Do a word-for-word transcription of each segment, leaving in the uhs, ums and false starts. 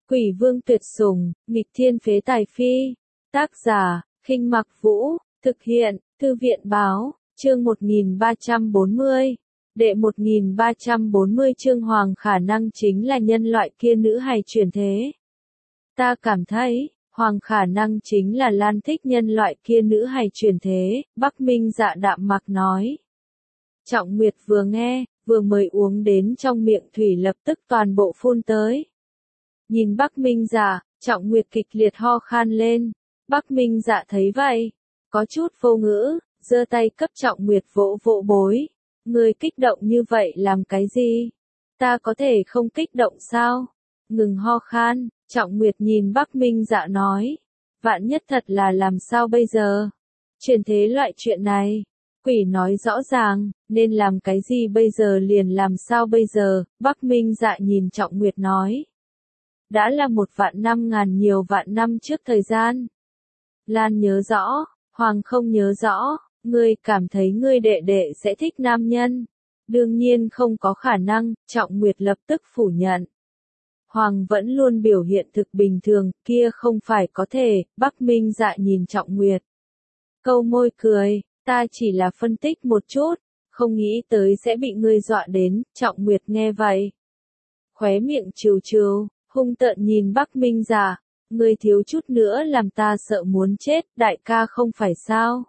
Quỷ vương tuyệt sủng, nghịch thiên phế tài phi. Tác giả, Khinh Mặc Vũ, thực hiện, Thư viện báo, chương một nghìn ba trăm bốn mươi. Đệ một nghìn ba trăm bốn mươi chương Hoàng khả năng chính là nhân loại kia nữ hài chuyển thế. Ta cảm thấy, Hoàng khả năng chính là Lan thích nhân loại kia nữ hài chuyển thế, Bắc Minh Dạ đạm mặc nói. Trọng Nguyệt vừa nghe, vừa mới uống đến trong miệng thủy lập tức toàn bộ phun tới. Nhìn Bắc Minh Dạ, Trọng Nguyệt kịch liệt ho khan lên. Bắc Minh Dạ thấy vậy, có chút vô ngữ, giơ tay cấp Trọng Nguyệt vỗ vỗ bối. Ngươi kích động như vậy làm cái gì? Ta có thể không kích động sao? Ngừng ho khan, Trọng Nguyệt nhìn Bắc Minh Dạ nói. Vạn nhất thật là làm sao bây giờ? Chuyển thế loại chuyện này, quỷ nói rõ ràng, nên làm cái gì bây giờ liền làm sao bây giờ? Bắc Minh Dạ nhìn Trọng Nguyệt nói. Đã là một vạn năm ngàn nhiều vạn năm trước thời gian. Lan nhớ rõ, Hoàng không nhớ rõ, ngươi cảm thấy ngươi đệ đệ sẽ thích nam nhân. Đương nhiên không có khả năng, Trọng Nguyệt lập tức phủ nhận. Hoàng vẫn luôn biểu hiện thực bình thường, kia không phải có thể, Bắc Minh Dạ nhìn Trọng Nguyệt. Câu môi cười, ta chỉ là phân tích một chút, không nghĩ tới sẽ bị ngươi dọa đến, Trọng Nguyệt nghe vậy. Khóe miệng trừ trừ, hung tợn nhìn Bắc Minh Dạ, ngươi thiếu chút nữa làm ta sợ muốn chết, đại ca không phải sao.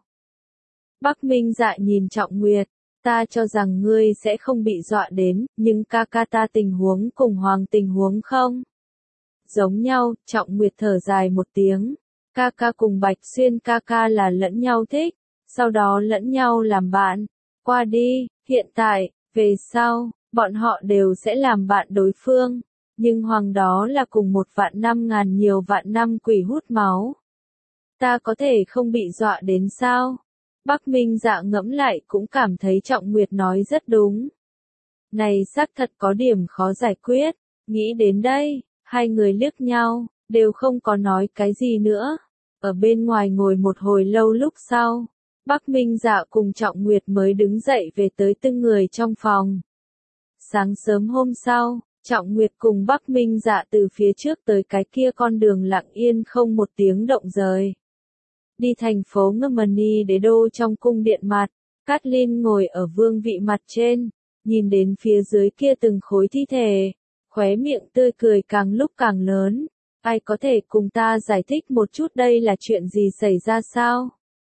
Bắc Minh Dạ nhìn Trọng Nguyệt, ta cho rằng ngươi sẽ không bị dọa đến, nhưng ca ca ta tình huống cùng Hoàng tình huống không? Giống nhau, Trọng Nguyệt thở dài một tiếng, ca ca cùng Bạch Xuyên ca ca là lẫn nhau thích, sau đó lẫn nhau làm bạn, qua đi, hiện tại, về sau, bọn họ đều sẽ làm bạn đối phương, nhưng Hoàng đó là cùng một vạn năm ngàn nhiều vạn năm quỷ hút máu. Ta có thể không bị dọa đến sao? Bắc Minh Dạ ngẫm lại cũng cảm thấy Trọng Nguyệt nói rất đúng. Này xác thật có điểm khó giải quyết, nghĩ đến đây, hai người liếc nhau, đều không có nói cái gì nữa. Ở bên ngoài ngồi một hồi lâu lúc sau, Bắc Minh Dạ cùng Trọng Nguyệt mới đứng dậy về tới từng người trong phòng. Sáng sớm hôm sau, Trọng Nguyệt cùng Bắc Minh Dạ từ phía trước tới cái kia con đường lặng yên không một tiếng động rời. Đi thành phố Ngâm-mani đế đô trong cung điện mặt, Cát-linh ngồi ở vương vị mặt trên, nhìn đến phía dưới kia từng khối thi thể, khóe miệng tươi cười càng lúc càng lớn. Ai có thể cùng ta giải thích một chút đây là chuyện gì xảy ra sao?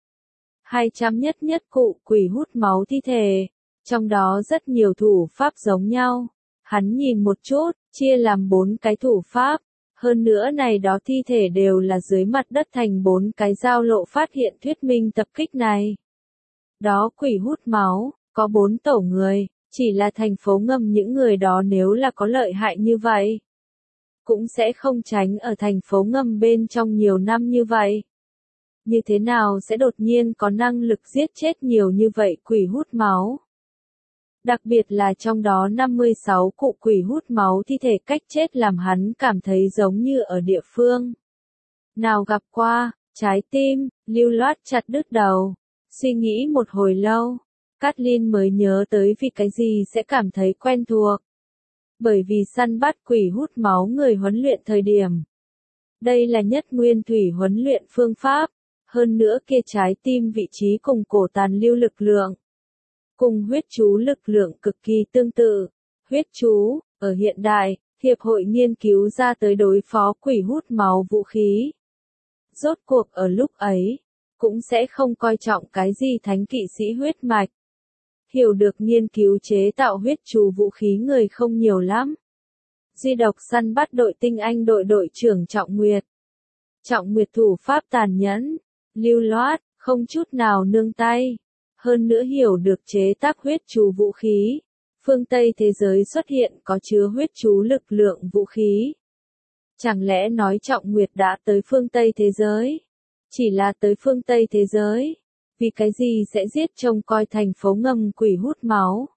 Hai trăm nhất nhất cụ quỷ hút máu thi thể, trong đó rất nhiều thủ pháp giống nhau. Hắn nhìn một chút, chia làm bốn cái thủ pháp. Hơn nữa này đó thi thể đều là dưới mặt đất thành bốn cái giao lộ phát hiện thuyết minh tập kích này. Đó quỷ hút máu, có bốn tổ người, chỉ là thành phố Ngâm những người đó nếu là có lợi hại như vậy. Cũng sẽ không tránh ở thành phố Ngâm bên trong nhiều năm như vậy. Như thế nào sẽ đột nhiên có năng lực giết chết nhiều như vậy quỷ hút máu? Đặc biệt là trong đó năm mươi sáu cụ quỷ hút máu thi thể cách chết làm hắn cảm thấy giống như ở địa phương. Nào gặp qua, trái tim, lưu loát chặt đứt đầu. Suy nghĩ một hồi lâu, Cát-linh mới nhớ tới vì cái gì sẽ cảm thấy quen thuộc. Bởi vì săn bắt quỷ hút máu người huấn luyện thời điểm. Đây là nhất nguyên thủy huấn luyện phương pháp, hơn nữa kia trái tim vị trí cùng cổ tàn lưu lực lượng. Cùng huyết chú lực lượng cực kỳ tương tự. Huyết chú, ở hiện đại, Hiệp hội nghiên cứu ra tới đối phó quỷ hút máu vũ khí. Rốt cuộc ở lúc ấy, cũng sẽ không coi trọng cái gì thánh kỵ sĩ huyết mạch. Hiểu được nghiên cứu chế tạo huyết chú vũ khí người không nhiều lắm. Duy độc săn bắt đội tinh anh đội đội trưởng Trọng Nguyệt. Trọng Nguyệt thủ pháp tàn nhẫn, lưu loát, không chút nào nương tay. Hơn nữa hiểu được chế tác huyết chú vũ khí. Phương Tây thế giới xuất hiện có chứa huyết chú lực lượng vũ khí. Chẳng lẽ nói Trọng Nguyệt đã tới phương Tây thế giới? Chỉ là tới phương Tây thế giới. Vì cái gì sẽ giết trông coi thành phố Ngâm quỷ hút máu?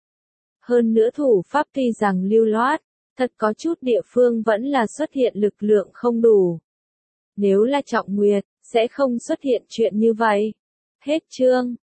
Hơn nữa thủ pháp tuy rằng lưu loát, thật có chút địa phương vẫn là xuất hiện lực lượng không đủ. Nếu là Trọng Nguyệt, sẽ không xuất hiện chuyện như vậy. Hết chương.